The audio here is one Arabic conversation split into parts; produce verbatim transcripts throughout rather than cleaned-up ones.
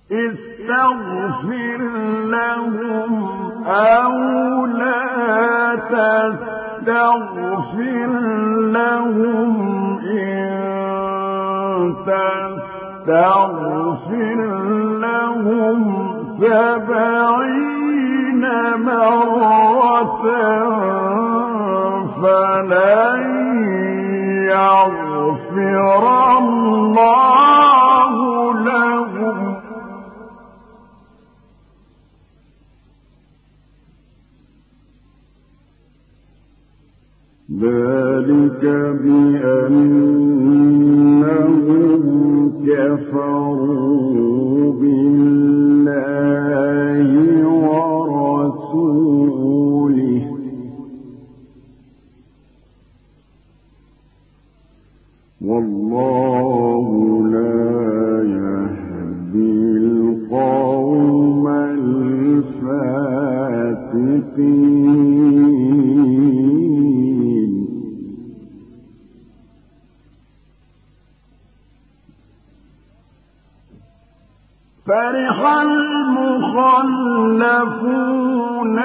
استغفر لهم أو لا تستغفر لهم إن تستغفر لهم سبعين مرة فلن يغفر الله لهم ذلك بأنهم كفروا بالله ورسوله والله لا يهدي القوم الفاسقين. فرح المخلفون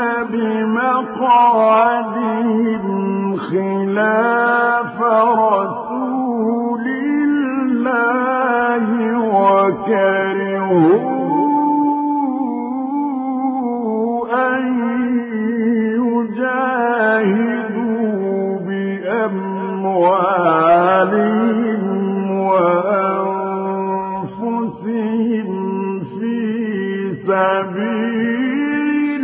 بمقعدهم خلاف رسول الله وكرهوا أن يجاهدوا بأموالهم وأنفسهم في سبيل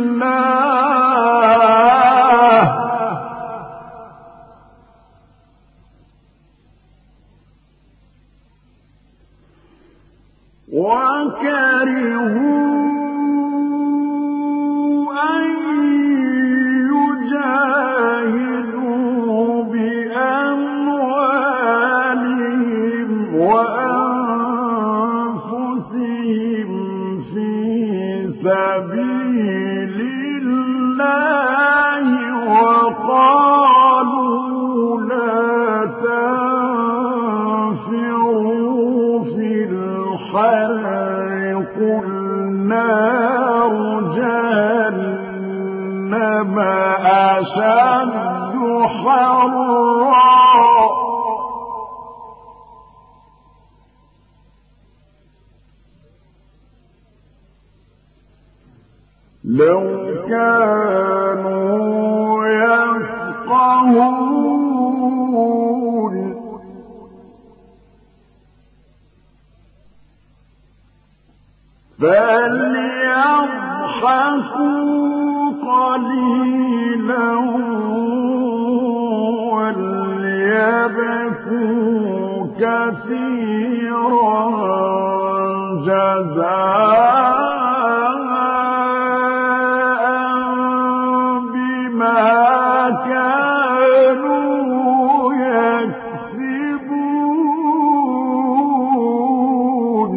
الله وكرهوا أن يجاهدوا بأموالهم وأنفسهم في سبيل الله وقالوا لا تنفروا في الحر قل نار جهنم أشد حرا لو كانوا يفقهون فليضحكوا قليلا وليبكوا كثيرا جزاء بما كانوا يكسبون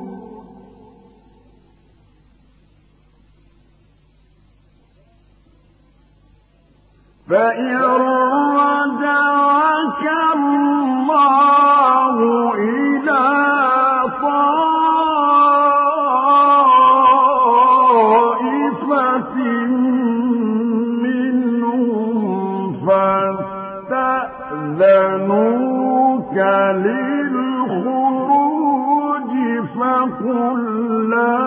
فإن رجعك الله إلى طائفة منهم فاستأذنوك للخروج فقل لا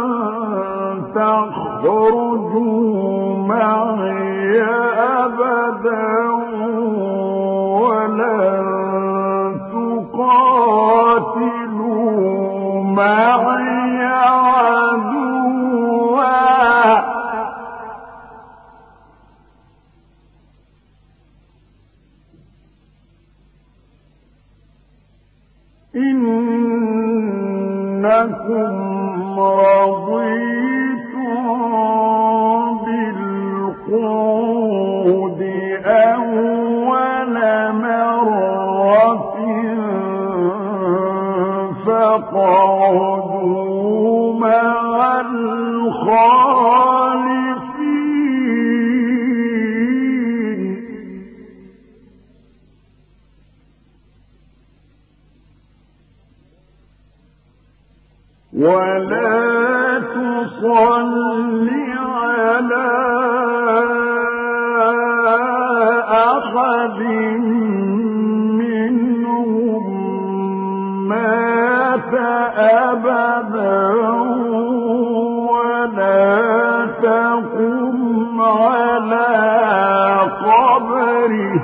تخرجوا معي أبدا ولن تقاتلوا معي عدوا إنكم رضيتم بالقعود أول مرة فاقعدوا مع الخالفين ولا تصل على أحد منهم مات أبدا ولا تقم على قبره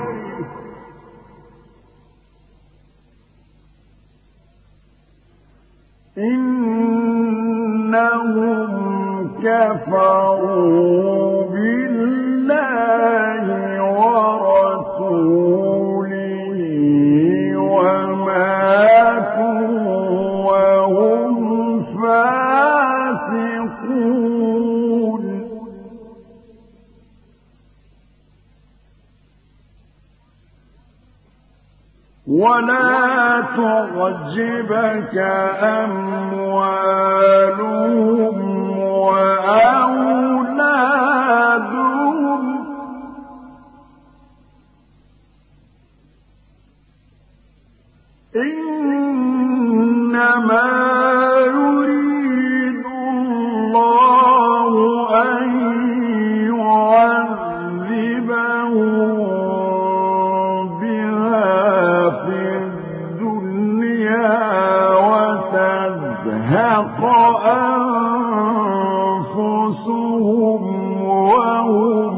إنهم كفروا بالله ورسوله وماتوا وهم فاسقون ولا تعجبك أموالهم وأولادهم إنما يريد الله أن يعذبهم وتزهق أنفسهم وهم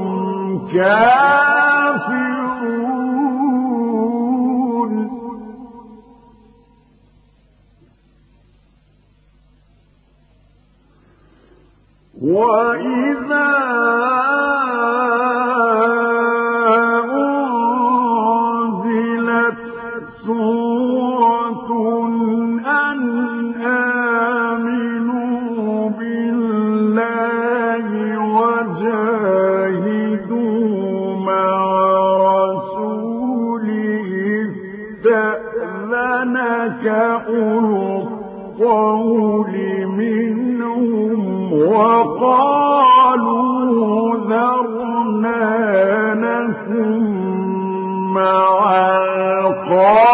كافرون وإذا أنزلت سورة أن آمنوا بالله وجاهدوا مع رسوله استأذنك أولو الطول منهم وقالوا ذرنا نكن مع القائمين